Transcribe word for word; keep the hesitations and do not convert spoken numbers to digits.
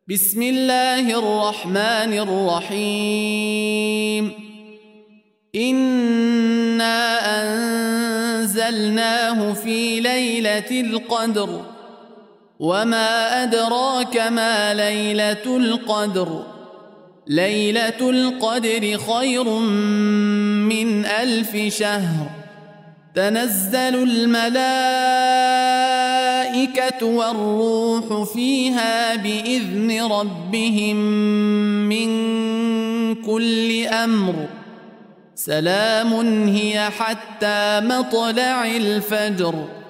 بسم الله الرحمن الرحيم إنا أنزلناه في ليلة القدر وما أدراك ما ليلة القدر ليلة القدر خير من ألف شهر تنزل الملائكة والروح فيها بإذن ربهم من كل أمر سلام هي حتى مطلع الفجر.